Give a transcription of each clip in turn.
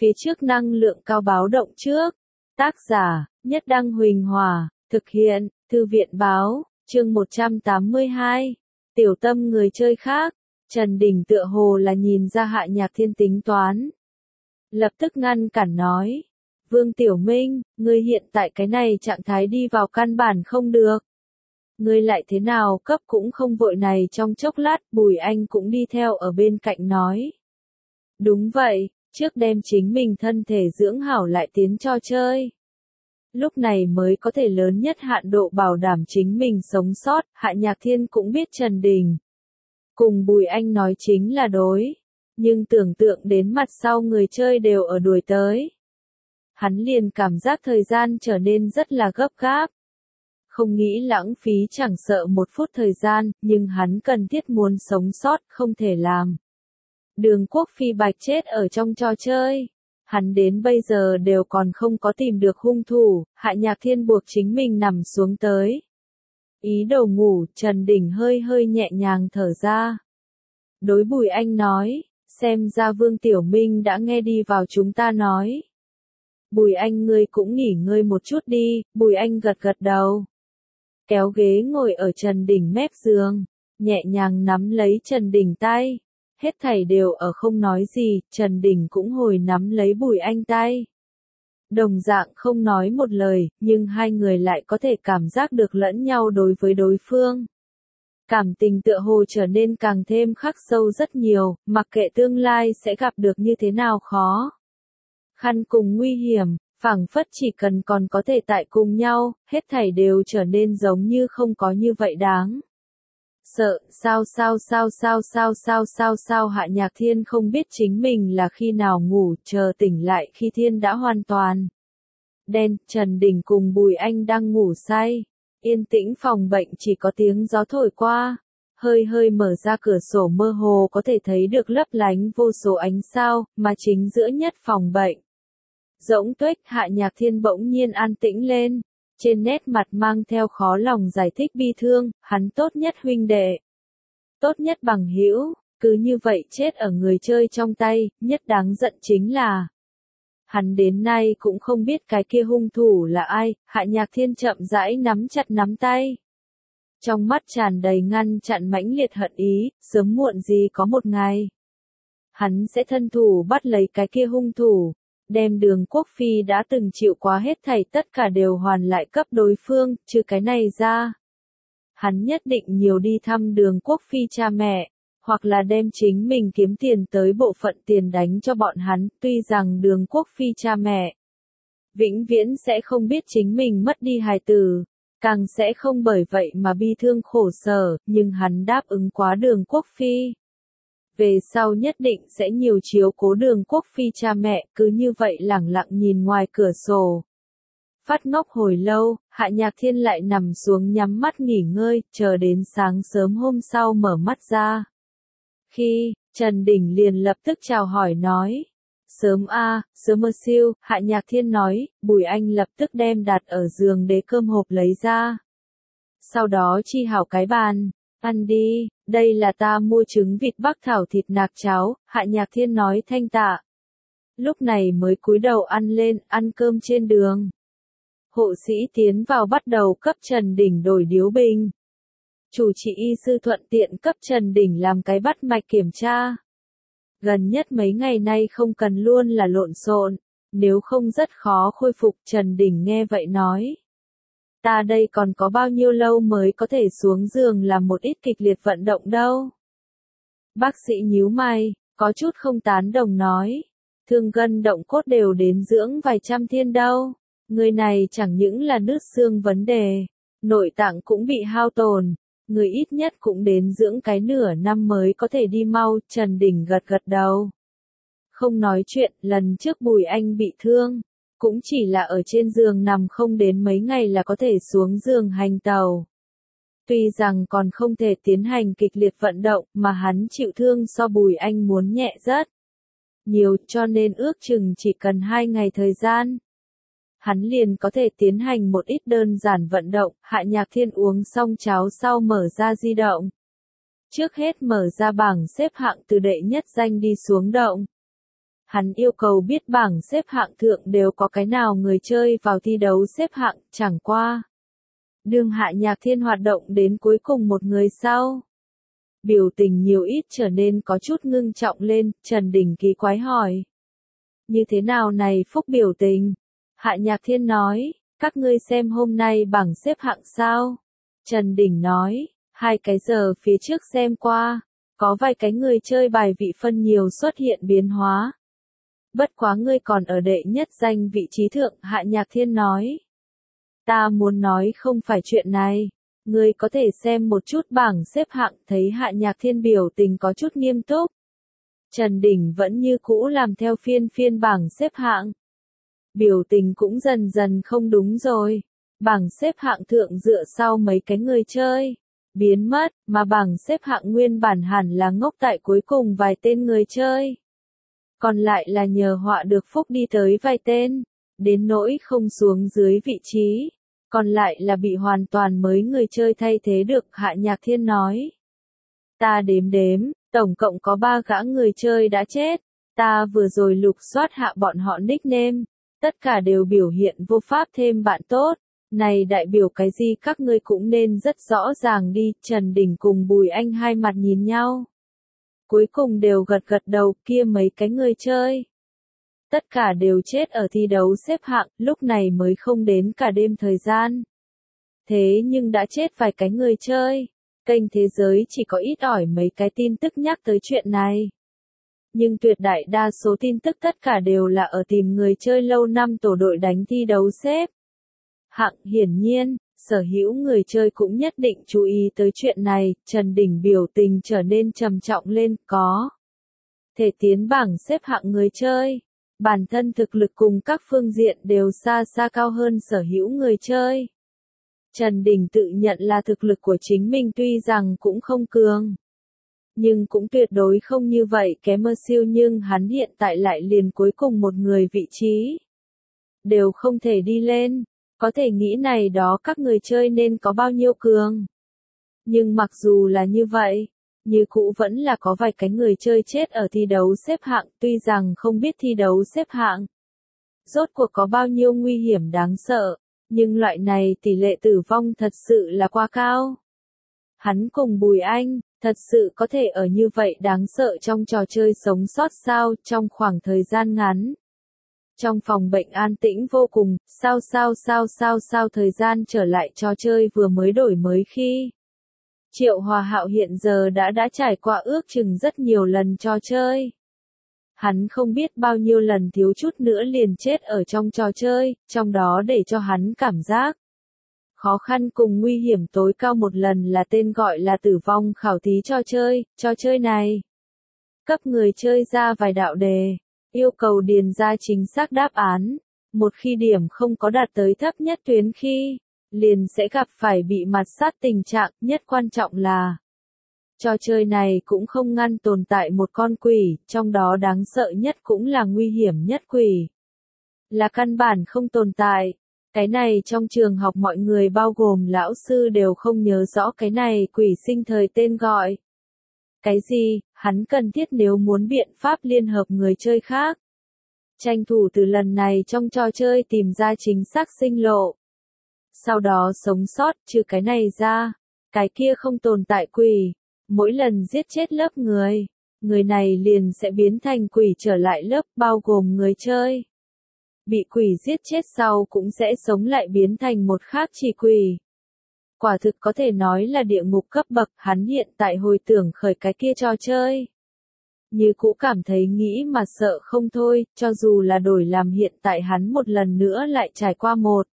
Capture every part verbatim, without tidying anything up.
Phía trước năng lượng cao báo động trước. Tác giả, Nhất Đăng Huỳnh Hòa, thực hiện, Thư viện Báo, chương một trăm tám mươi hai. Tiểu tâm người chơi khác. Trần Đình tựa hồ là nhìn ra Hạ Nhạc Thiên tính toán. Lập tức ngăn cản nói. Vương Tiểu Minh, ngươi hiện tại cái này trạng thái đi vào căn bản không được. Ngươi lại thế nào cấp cũng không vội này trong chốc lát, Bùi Anh cũng đi theo ở bên cạnh nói. Đúng vậy, trước đem chính mình thân thể dưỡng hảo lại tiến cho chơi. Lúc này mới có thể lớn nhất hạn độ bảo đảm chính mình sống sót, Hạ Nhạc Thiên cũng biết Trần Đình. Cùng Bùi Anh nói chính là đối, nhưng tưởng tượng đến mặt sau người chơi đều ở đuổi tới. Hắn liền cảm giác thời gian trở nên rất là gấp gáp. Không nghĩ lãng phí chẳng sợ một phút thời gian, nhưng hắn cần thiết muốn sống sót, không thể làm. Đường Quốc Phi Bạch chết ở trong trò chơi. Hắn đến bây giờ đều còn không có tìm được hung thủ, Hạ Nhạc Thiên buộc chính mình nằm xuống tới. Ý đồ ngủ, Trần Đình hơi hơi nhẹ nhàng thở ra. Đối Bùi Anh nói, xem ra Vương Tiểu Minh đã nghe đi vào chúng ta nói. Bùi Anh ngươi cũng nghỉ ngơi một chút đi, Bùi Anh gật gật đầu. Kéo ghế ngồi ở Trần Đình mép giường, nhẹ nhàng nắm lấy Trần Đình tay. Hết thảy đều ở không nói gì, Trần Đình cũng hồi nắm lấy Bùi Anh tay. Đồng dạng không nói một lời, nhưng hai người lại có thể cảm giác được lẫn nhau đối với đối phương. Cảm tình tựa hồ trở nên càng thêm khắc sâu rất nhiều, mặc kệ tương lai sẽ gặp được như thế nào khó khăn cùng nguy hiểm, phảng phất chỉ cần còn có thể tại cùng nhau, hết thảy đều trở nên giống như không có như vậy đáng. Sợ, sao sao sao sao sao sao sao sao Hạ Nhạc Thiên không biết chính mình là khi nào ngủ, chờ tỉnh lại khi thiên đã hoàn toàn đen, Trần Đình cùng Bùi Anh đang ngủ say. Yên tĩnh phòng bệnh chỉ có tiếng gió thổi qua, hơi hơi mở ra cửa sổ mơ hồ có thể thấy được lấp lánh vô số ánh sao, mà chính giữa nhất phòng bệnh. Rỗng tuếch, Hạ Nhạc Thiên bỗng nhiên an tĩnh lên, trên nét mặt mang theo khó lòng giải thích bi thương, hắn tốt nhất huynh đệ, tốt nhất bằng hữu, cứ như vậy chết ở người chơi trong tay, nhất đáng giận chính là hắn đến nay cũng không biết cái kia hung thủ là ai. Hạ Nhạc Thiên chậm rãi nắm chặt nắm tay. Trong mắt tràn đầy ngăn chặn mãnh liệt hận ý, sớm muộn gì có một ngày. Hắn sẽ thân thủ bắt lấy cái kia hung thủ, đem Đường Quốc Phi đã từng chịu quá hết thảy tất cả đều hoàn lại cấp đối phương, trừ cái này ra. Hắn nhất định nhiều đi thăm Đường Quốc Phi cha mẹ. Hoặc là đem chính mình kiếm tiền tới bộ phận tiền đánh cho bọn hắn, tuy rằng Đường Quốc Phi cha mẹ vĩnh viễn sẽ không biết chính mình mất đi hài tử, càng sẽ không bởi vậy mà bi thương khổ sở, nhưng hắn đáp ứng quá Đường Quốc Phi. Về sau nhất định sẽ nhiều chiếu cố Đường Quốc Phi cha mẹ, cứ như vậy lẳng lặng nhìn ngoài cửa sổ. Phát ngốc hồi lâu, Hạ Nhạc Thiên lại nằm xuống nhắm mắt nghỉ ngơi, chờ đến sáng sớm hôm sau mở mắt ra. Khi, Trần Đình liền lập tức chào hỏi nói. Sớm a, sớm mơ siêu, Hạ Nhạc Thiên nói, Bùi Anh lập tức đem đặt ở giường đế cơm hộp lấy ra. Sau đó chi hảo cái bàn, ăn đi, đây là ta mua trứng vịt bắc thảo thịt nạc cháo, Hạ Nhạc Thiên nói thanh tạ. Lúc này mới cúi đầu ăn lên, ăn cơm trên đường. Hộ sĩ tiến vào bắt đầu cấp Trần Đình đổi điếu bình. Chủ trị y sư thuận tiện cấp Trần Đình làm cái bắt mạch kiểm tra. Gần nhất mấy ngày nay không cần luôn là lộn xộn, nếu không rất khó khôi phục. Trần Đình nghe vậy nói. Ta đây còn có bao nhiêu lâu mới có thể xuống giường làm một ít kịch liệt vận động đâu. Bác sĩ nhíu mày, có chút không tán đồng nói. Thương gân động cốt đều đến dưỡng vài trăm thiên đâu. Người này chẳng những là nứt xương vấn đề, nội tạng cũng bị hao tổn. Người ít nhất cũng đến dưỡng cái nửa năm mới có thể đi mau. Trần Đình gật gật đầu. Không nói chuyện, lần trước Bùi Anh bị thương, cũng chỉ là ở trên giường nằm không đến mấy ngày là có thể xuống giường hành tàu. Tuy rằng còn không thể tiến hành kịch liệt vận động, mà hắn chịu thương so Bùi Anh muốn nhẹ rất nhiều, cho nên ước chừng chỉ cần hai ngày thời gian. Hắn liền có thể tiến hành một ít đơn giản vận động. Hạ Nhạc Thiên uống xong cháo sau mở ra di động. Trước hết mở ra bảng xếp hạng từ đệ nhất danh đi xuống động. Hắn yêu cầu biết bảng xếp hạng thượng đều có cái nào người chơi vào thi đấu xếp hạng, chẳng qua. Đương Hạ Nhạc Thiên hoạt động đến cuối cùng một người sau. Biểu tình nhiều ít trở nên có chút ngưng trọng lên, Trần Đình kỳ quái hỏi. Như thế nào này phúc biểu tình? Hạ Nhạc Thiên nói, các ngươi xem hôm nay bảng xếp hạng sao? Trần Đình nói, hai cái giờ phía trước xem qua, có vài cái người chơi bài vị phân nhiều xuất hiện biến hóa. Bất quá ngươi còn ở đệ nhất danh vị trí thượng, Hạ Nhạc Thiên nói. Ta muốn nói không phải chuyện này, ngươi có thể xem một chút bảng xếp hạng, thấy Hạ Nhạc Thiên biểu tình có chút nghiêm túc. Trần Đình vẫn như cũ làm theo phiên phiên bảng xếp hạng. Biểu tình cũng dần dần không đúng rồi. Bảng xếp hạng thượng dựa sau mấy cái người chơi. Biến mất, mà bảng xếp hạng nguyên bản hẳn là ngốc tại cuối cùng vài tên người chơi. Còn lại là nhờ họa được phúc đi tới vài tên. Đến nỗi không xuống dưới vị trí. Còn lại là bị hoàn toàn mới người chơi thay thế được, Hạ Nhạc Thiên nói. Ta đếm đếm, tổng cộng có ba gã người chơi đã chết. Ta vừa rồi lục soát hạ bọn họ nickname. Tất cả đều biểu hiện vô pháp thêm bạn tốt. Này đại biểu cái gì các ngươi cũng nên rất rõ ràng đi. Trần Đình cùng Bùi Anh hai mặt nhìn nhau. Cuối cùng đều gật gật đầu, kia mấy cái người chơi. Tất cả đều chết ở thi đấu xếp hạng, lúc này mới không đến cả đêm thời gian. Thế nhưng đã chết vài cái người chơi. Kênh Thế Giới chỉ có ít ỏi mấy cái tin tức nhắc tới chuyện này. Nhưng tuyệt đại đa số tin tức tất cả đều là ở tìm người chơi lâu năm tổ đội đánh thi đấu xếp hạng. Hiển nhiên, sở hữu người chơi cũng nhất định chú ý tới chuyện này. Trần Đình biểu tình trở nên trầm trọng lên, có thể tiến bảng xếp hạng người chơi. Bản thân thực lực cùng các phương diện đều xa xa cao hơn sở hữu người chơi. Trần Đình tự nhận là thực lực của chính mình tuy rằng cũng không cường, nhưng cũng tuyệt đối không như vậy kém mơ siêu, nhưng hắn hiện tại lại liền cuối cùng một người vị trí. Đều không thể đi lên, có thể nghĩ này đó các người chơi nên có bao nhiêu cường. Nhưng mặc dù là như vậy, như cũ vẫn là có vài cái người chơi chết ở thi đấu xếp hạng, tuy rằng không biết thi đấu xếp hạng rốt cuộc có bao nhiêu nguy hiểm đáng sợ, nhưng loại này tỷ lệ tử vong thật sự là quá cao. Hắn cùng Bùi Anh, thật sự có thể ở như vậy đáng sợ trong trò chơi sống sót sao, trong khoảng thời gian ngắn. Trong phòng bệnh an tĩnh vô cùng, sao sao sao sao sao thời gian trở lại trò chơi vừa mới đổi mới khi. Triệu Hòa Hạo hiện giờ đã đã trải qua ước chừng rất nhiều lần trò chơi. Hắn không biết bao nhiêu lần thiếu chút nữa liền chết ở trong trò chơi, trong đó để cho hắn cảm giác khó khăn cùng nguy hiểm tối cao một lần là tên gọi là tử vong khảo thí trò chơi. Trò chơi này cấp người chơi ra vài đạo đề, yêu cầu điền ra chính xác đáp án. Một khi điểm không có đạt tới thấp nhất tuyến khi, liền sẽ gặp phải bị mạt sát tình trạng. Nhất quan trọng là trò chơi này cũng không ngăn tồn tại một con quỷ, trong đó đáng sợ nhất cũng là nguy hiểm nhất quỷ. Là căn bản không tồn tại. Cái này trong trường học mọi người bao gồm lão sư đều không nhớ rõ cái này quỷ sinh thời tên gọi. Cái gì, hắn cần thiết nếu muốn biện pháp liên hợp người chơi khác. Tranh thủ từ lần này trong trò chơi tìm ra chính xác sinh lộ. Sau đó sống sót, trừ cái này ra, cái kia không tồn tại quỷ. Mỗi lần giết chết lớp người, người này liền sẽ biến thành quỷ trở lại lớp, bao gồm người chơi. Bị quỷ giết chết sau cũng sẽ sống lại biến thành một khác chỉ quỷ. Quả thực có thể nói là địa ngục cấp bậc. Hắn hiện tại hồi tưởng khởi cái kia trò chơi, như cũ cảm thấy nghĩ mà sợ không thôi, cho dù là đổi làm hiện tại hắn một lần nữa lại trải qua một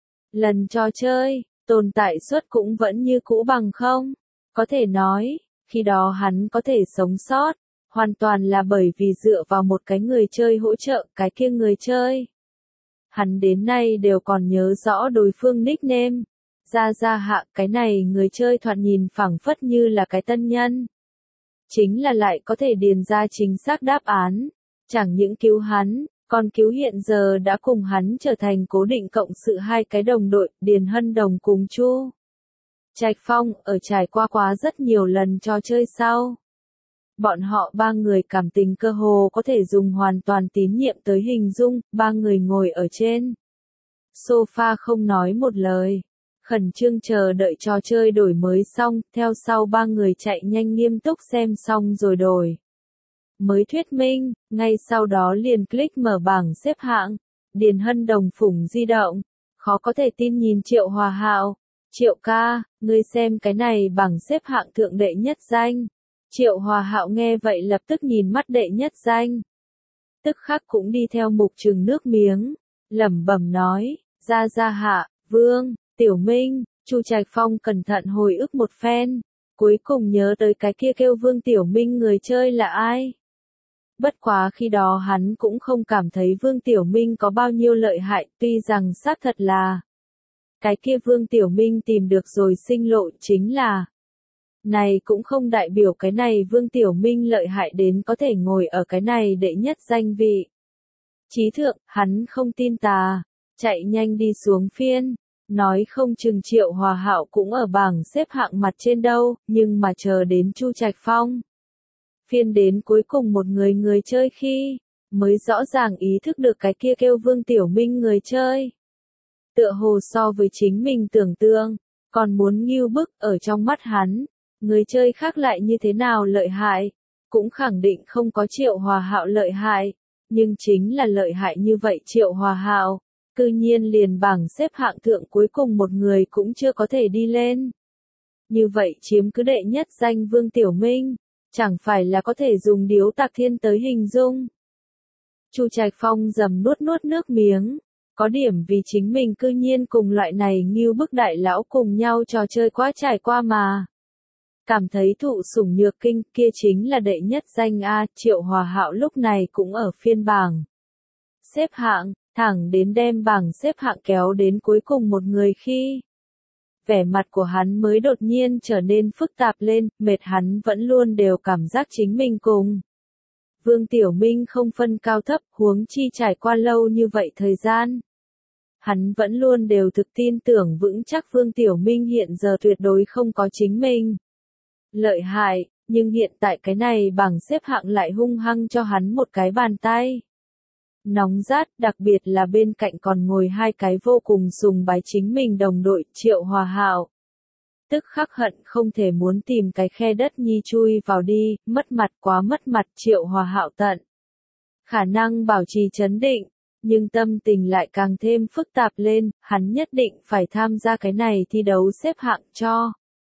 lần trò chơi, tồn tại suất cũng vẫn như cũ bằng không. Có thể nói, khi đó hắn có thể sống sót, hoàn toàn là bởi vì dựa vào một cái người chơi hỗ trợ, cái kia người chơi. Hắn đến nay đều còn nhớ rõ đối phương nickname. Ra ra hạ, cái này người chơi thoạt nhìn phảng phất như là cái tân nhân. Chính là lại có thể điền ra chính xác đáp án. Chẳng những cứu hắn, còn cứu hiện giờ đã cùng hắn trở thành cố định cộng sự hai cái đồng đội, Điền Hân Đồng cùng Chu Trạch Phong, ở trải qua quá rất nhiều lần trò chơi sau. Bọn họ ba người cảm tình cơ hồ có thể dùng hoàn toàn tín nhiệm tới hình dung, ba người ngồi ở trên sofa không nói một lời, khẩn trương chờ đợi trò chơi đổi mới xong, theo sau ba người chạy nhanh nghiêm túc xem xong rồi đổi mới thuyết minh, ngay sau đó liền click mở bảng xếp hạng. Điền Hân Đồng phủng di động, khó có thể tin nhìn Triệu Hòa Hạo, Triệu ca, ngươi xem cái này bảng xếp hạng thượng đệ nhất danh. Triệu Hòa Hạo nghe vậy lập tức nhìn mắt đệ nhất danh. Tức khắc cũng đi theo mục trừng nước miếng, lẩm bẩm nói, Gia Gia Hạ, Vương, Tiểu Minh, Chu Trạch Phong cẩn thận hồi ức một phen, cuối cùng nhớ tới cái kia kêu Vương Tiểu Minh người chơi là ai. Bất quá khi đó hắn cũng không cảm thấy Vương Tiểu Minh có bao nhiêu lợi hại, tuy rằng xác thật là cái kia Vương Tiểu Minh tìm được rồi sinh lộ chính là. Này cũng không đại biểu cái này Vương Tiểu Minh lợi hại đến có thể ngồi ở cái này đệ nhất danh vị. Chí thượng, hắn không tin tà, chạy nhanh đi xuống phiên, nói không chừng Triệu Hòa Hạo cũng ở bảng xếp hạng mặt trên đâu, nhưng mà chờ đến Chu Trạch Phong. Phiên đến cuối cùng một người người chơi khi, mới rõ ràng ý thức được cái kia kêu Vương Tiểu Minh người chơi. Tựa hồ so với chính mình tưởng tượng, còn muốn nghiêu bức ở trong mắt hắn, người chơi khác lại như thế nào lợi hại, cũng khẳng định không có Triệu Hòa Hạo lợi hại, nhưng chính là lợi hại như vậy Triệu Hòa Hạo, cư nhiên liền bảng xếp hạng thượng cuối cùng một người cũng chưa có thể đi lên. Như vậy chiếm cứ đệ nhất danh Vương Tiểu Minh, chẳng phải là có thể dùng điếu tạc thiên tới hình dung. Chu Trạch Phong dầm nuốt nuốt nước miếng, có điểm vì chính mình cư nhiên cùng loại này nghiêu bức đại lão cùng nhau trò chơi quá trải qua mà. Cảm thấy thụ sủng nhược kinh kia chính là đệ nhất danh A, Triệu Hòa Hạo lúc này cũng ở phiên bảng xếp hạng, thẳng đến đem bảng xếp hạng kéo đến cuối cùng một người khi. Vẻ mặt của hắn mới đột nhiên trở nên phức tạp lên, mệt hắn vẫn luôn đều cảm giác chính mình cùng Vương Tiểu Minh không phân cao thấp, huống chi trải qua lâu như vậy thời gian. Hắn vẫn luôn đều thực tin tưởng vững chắc Vương Tiểu Minh hiện giờ tuyệt đối không có chính mình lợi hại, nhưng hiện tại cái này bảng xếp hạng lại hung hăng cho hắn một cái bàn tay. Nóng rát, đặc biệt là bên cạnh còn ngồi hai cái vô cùng sùng bái chính mình đồng đội, Triệu Hòa Hạo. Tức khắc hận không thể muốn tìm cái khe đất nhi chui vào đi, mất mặt quá mất mặt Triệu Hòa Hạo tận. Khả năng bảo trì trấn định, nhưng tâm tình lại càng thêm phức tạp lên, hắn nhất định phải tham gia cái này thi đấu xếp hạng cho.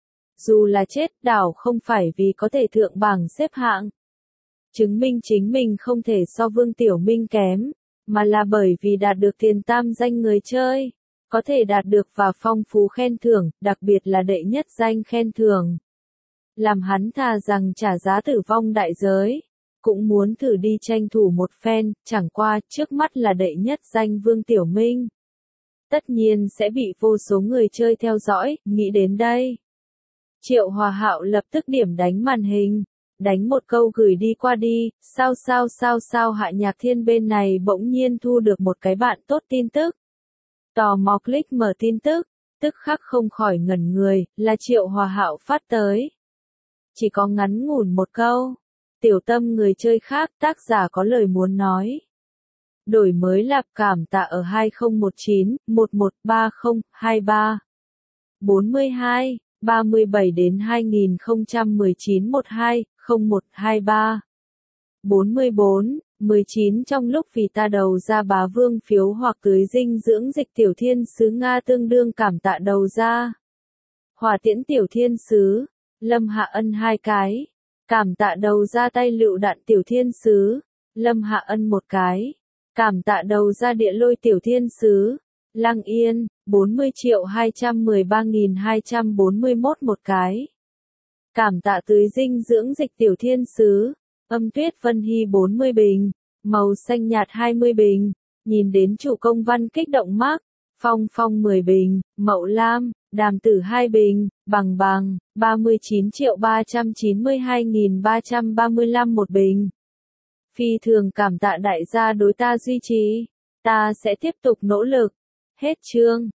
Dù là chết đảo không phải vì có thể thượng bảng xếp hạng. Chứng minh chính mình không thể so Vương Tiểu Minh kém, mà là bởi vì đạt được tiền tam danh người chơi, có thể đạt được và phong phú khen thưởng, đặc biệt là đệ nhất danh khen thưởng. Làm hắn thà rằng trả giá tử vong đại giới, cũng muốn thử đi tranh thủ một phen, chẳng qua trước mắt là đệ nhất danh Vương Tiểu Minh. Tất nhiên sẽ bị vô số người chơi theo dõi, nghĩ đến đây. Triệu Hòa Hạo lập tức điểm đánh màn hình. Đánh một câu gửi đi qua đi, sao sao sao sao Hạ Nhạc Thiên bên này bỗng nhiên thu được một cái bạn tốt tin tức. Tò mò click mở tin tức, tức khắc không khỏi ngẩn người, là Triệu Hòa Hạo phát tới. Chỉ có ngắn ngủn một câu, tiểu tâm người chơi khác tác giả có lời muốn nói. Đổi mới lạp cảm tạ ở hai không một chín, một một ba không, hai ba, bốn hai, ba bảy đến hai không một chín một hai, không một hai ba, bốn bốn, mười chín trong lúc vì ta đầu ra bá vương phiếu hoặc tưới dinh dưỡng dịch tiểu thiên sứ Nga tương đương cảm tạ đầu ra. Hỏa tiễn tiểu thiên sứ, Lâm Hạ Ân hai cái, cảm tạ đầu ra tay lựu đạn tiểu thiên sứ, Lâm Hạ Ân một cái, cảm tạ đầu ra địa lôi tiểu thiên sứ, Lăng Yên, bốn mươi triệu hai trăm mười ba nghìn hai trăm bốn mươi mốt một cái. Cảm tạ tưới dinh dưỡng dịch tiểu thiên sứ, Âm Tuyết Vân Hy bốn mươi bình, màu xanh nhạt hai mươi bình, nhìn đến chủ công văn kích động mác, Phong Phong mười bình, Mậu Lam, Đàm Tử hai bình, Bằng Bằng, ba mươi chín triệu ba trăm chín mươi hai nghìn ba trăm ba mươi lăm một bình. Phi thường cảm tạ đại gia đối ta duy trì, ta sẽ tiếp tục nỗ lực. Hết chương.